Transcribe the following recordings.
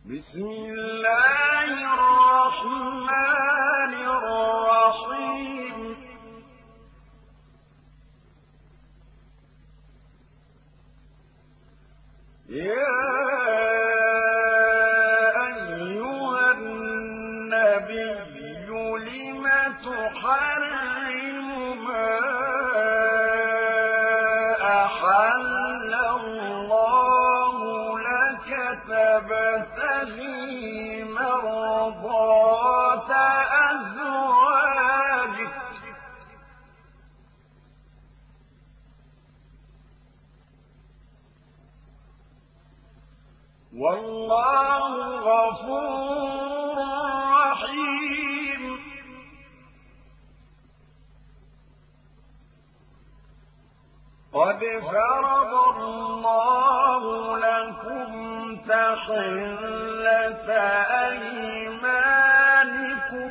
بسم الله الرحمن الرحيم يا أيها النبي لم تحرم ما أحل الله لك تبتغي مرضات أزواجك والله غفور رحيم قد فرض الله لكم تحلة أيمانكم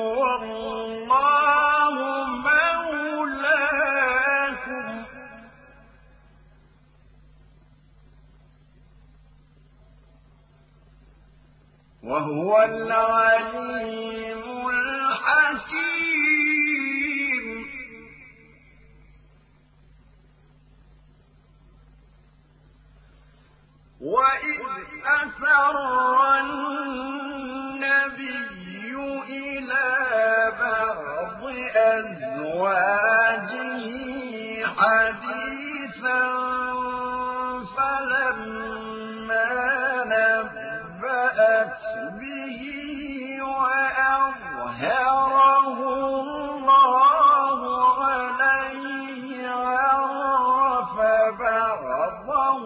والله مولاكم وهو العليم الحكيم وإذ أسر النبي إلى بعض أزواجه حديثا فلما نبأت به وأظهره الله عليه عرف بعضه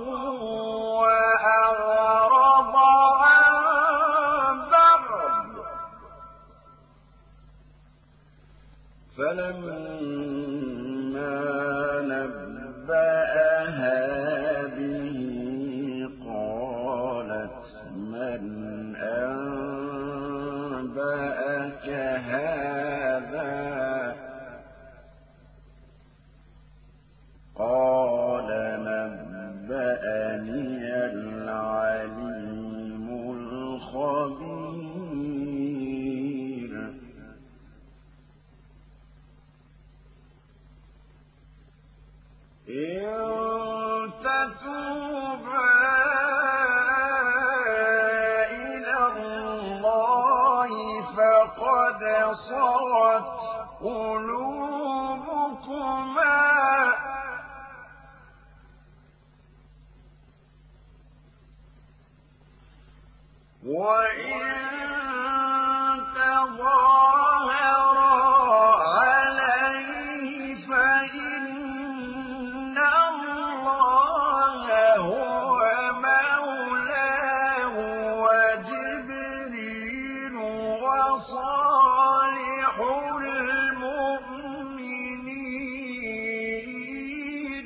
وأعرض عن بعض فلما نبأها به قالت من أنبأك هذا قال نبأني العليم الخبير إن تتوبا إلى الله فقد صغت قلوبكما وإن تظاهرا عليه فإن الله هو مولاه وجبريل وصالح المؤمنين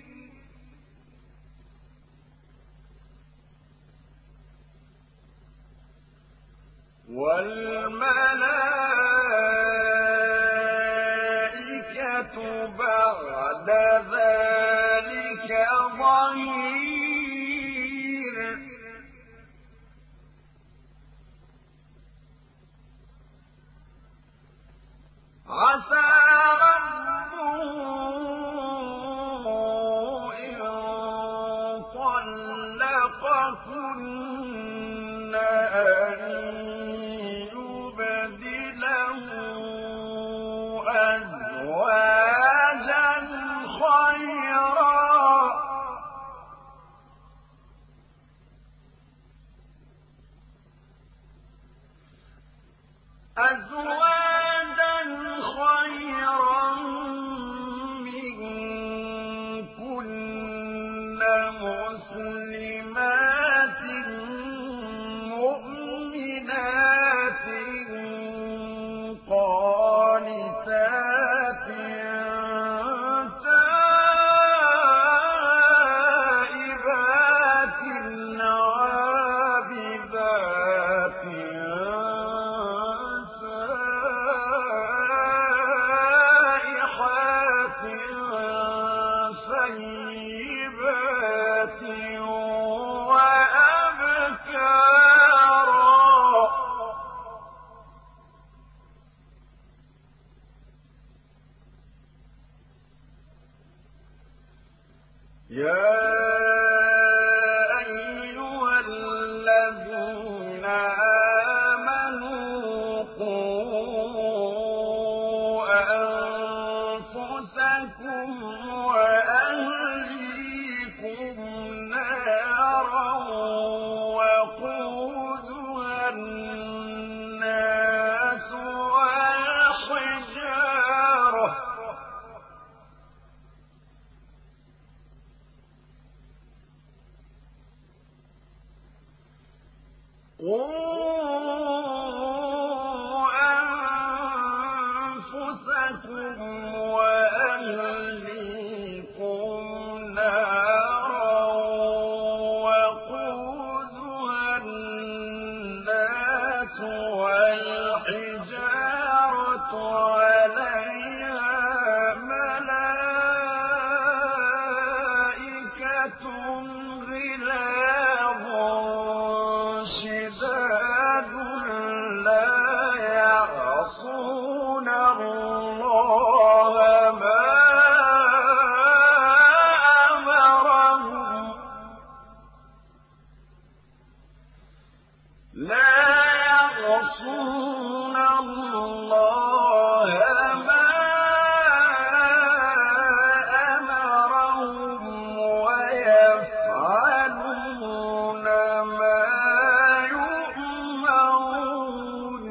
والملائكة بعد ذلك ظهير عسى ربه إن طلقكن أن يبدله أزواجا خيرا منكن مسلمات مؤمنات قانتات تائبات عابدات قُوا أَنفُسَكُمْ وَأَهْلِيكُمْ نَارًا وَقُودُهَا النَّاسُ وَالْحِجَارَةُ عَلَيْهَا مَلَائِكَةٌ غِلَاظٌ شِدَادٌ لَّا يَعْصُونَ اللَّهَ مَا أَمَرَهُمْ وَيَفْعَلُونَ مَا يُؤْمَرُونَ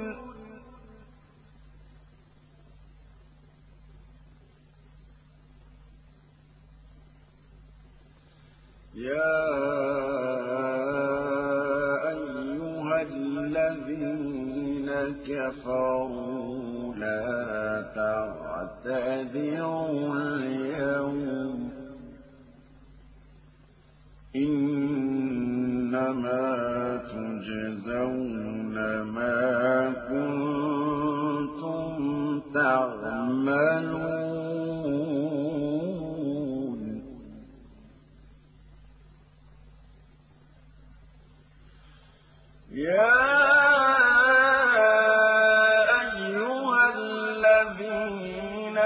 يَا أَيُّهَا الَّذِينَ كَفَرُوا لَا تَعْتَذِرُوا الْيَوْمَ ۖ إِنَّمَا تُجْزَوْنَ مَا كُنتُمْ تَعْمَلُونَ يَا أَيُّهَا الَّذِينَ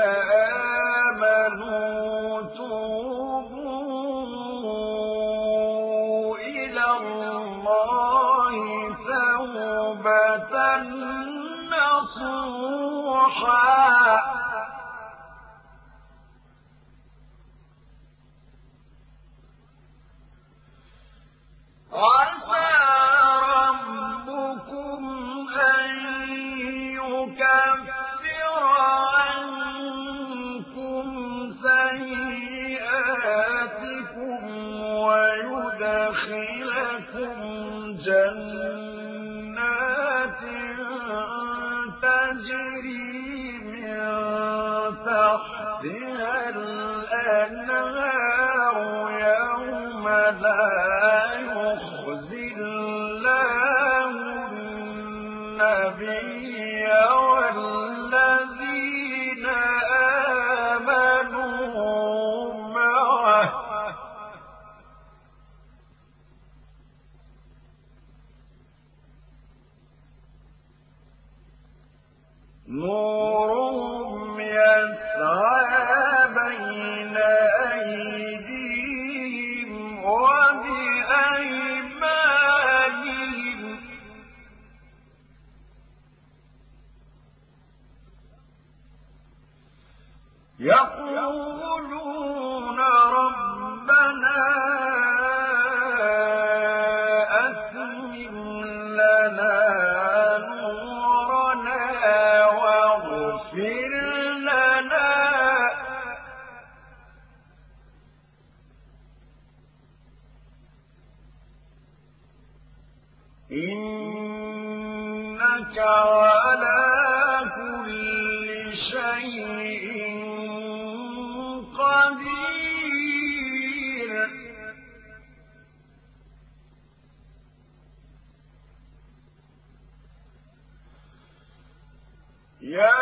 آمَنُوا تُوبُوا إِلَى اللَّهِ تَوْبَةً نَّصُوحًا عَسَىٰ رَبُّكُمْ أَن يُكَفِّرَ عَنكُمْ سَيِّئَاتِكُمْ وَيُدْخِلَكُمْ جَنَّاتٍ تَجْرِي مِن تَحْتِهَا الْأَنْهَارُ يَوْمَ لَا يُخْزِي اللَّهُ النَّبِيَّ وَالَّذِينَ آمَنُوا مَعَهُ نُورُهُمْ يَسْعَىٰ بَيْنَ أَيْدِيهِمْ وَبِأَيْمَانِهِمْ يَقُولُونَ رَبَّنَا أَتْمِمْ لَنَا نُورَنَا وَاغْفِرْ لَنَا إِنَّكَ عَلَىٰ كُلِّ شَيْءٍ قَدِيرٌ يَا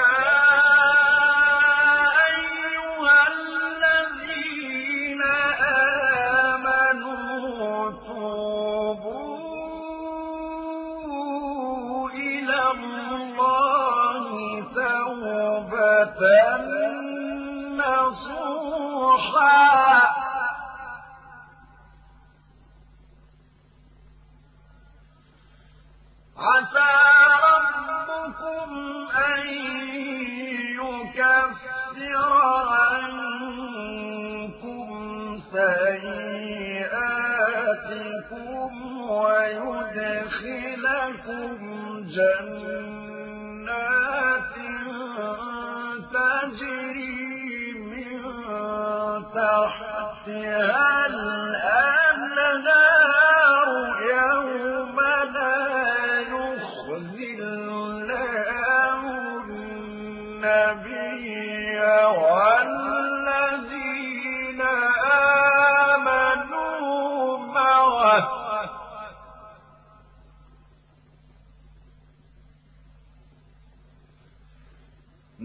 أَيُّهَا الَّذِينَ آمَنُوا تُوبُوا إِلَى اللَّهِ تَوْبَةً نَّصُوحًا عَسَىٰ رَبُّكُمْ أَن يُكَفِّرَ عَنكُمْ سَيِّئَاتِكُمْ وَيُدْخِلَكُمْ جَنَّاتٍ تَجْرِي مِن تَحْتِهَا الْأَنْهَارُ يَوْمَ لَا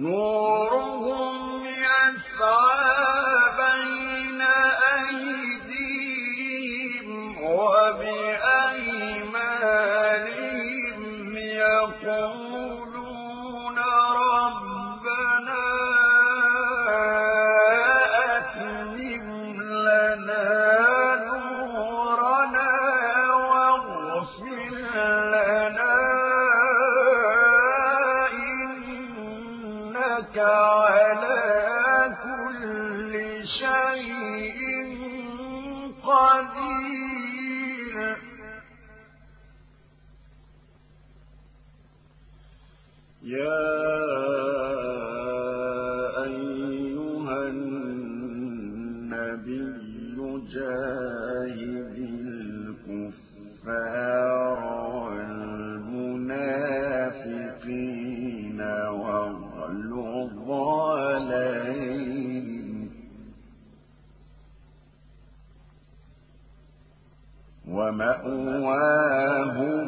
نورهم يسعى بين أيديهم وبأيمانهم يقولون ربنا أتمم لنا نورنا واغفر لنا إنك على كل شيء قدير يا أيها النبي جاهد الكفار والمنافقين واغلظ عليهم ومأواهم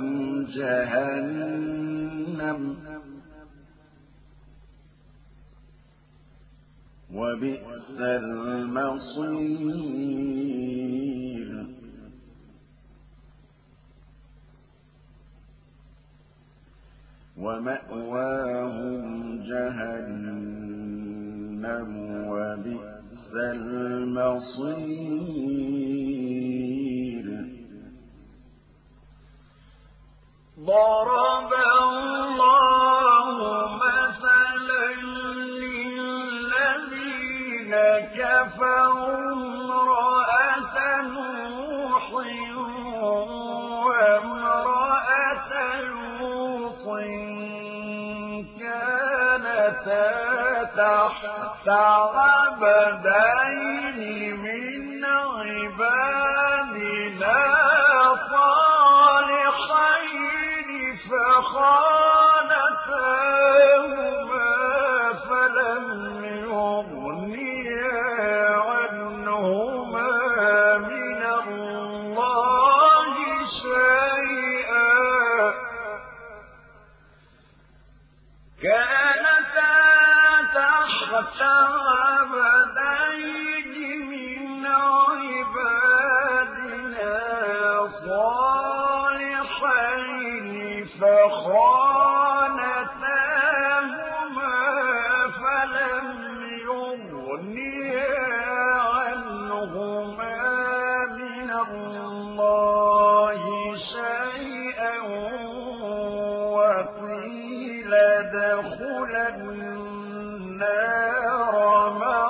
جهنم وبئس المصير ومأواهم جهنم وبئس المصير ضرب الله مثلا للذين كفروا امرأة نوح وامرأة لوط كانتا تحت عبدين من عبادنا صالحين فخانتاهما فلم يغنيا عنهما من الله شيئا كانتا تحت عبدين من عبادنا صالحين فخانتاهما فلم يغنيا عنهما من الله شيئا وقيل ادخلا النار مع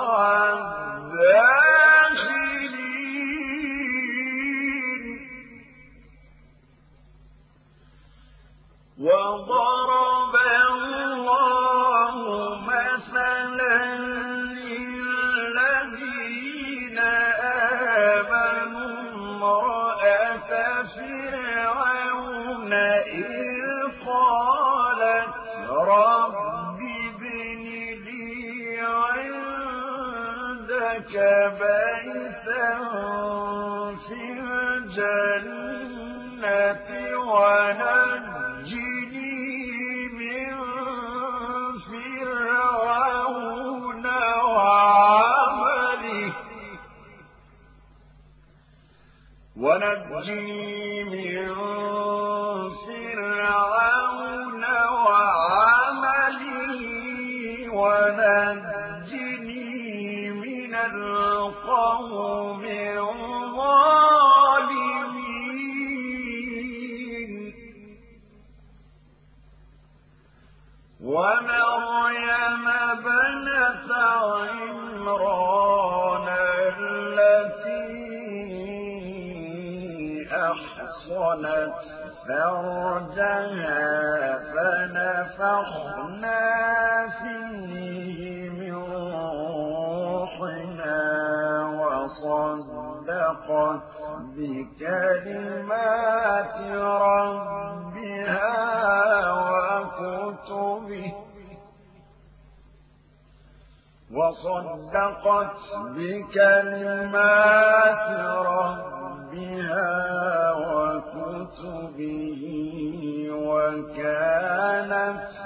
الداخلين وضرب الله مثلا للذين آمنوا امرأة فرعون إذ قالت رب ابن لي عندك بيتا في الجنة ونجني من فرعون وعمله ونجني من القوم الظالمين ومريم ابنة عمران التي أحصنت فرجها فنفخنا فيه من روحنا وصدقت بكلمات ربها وكتبه وكانت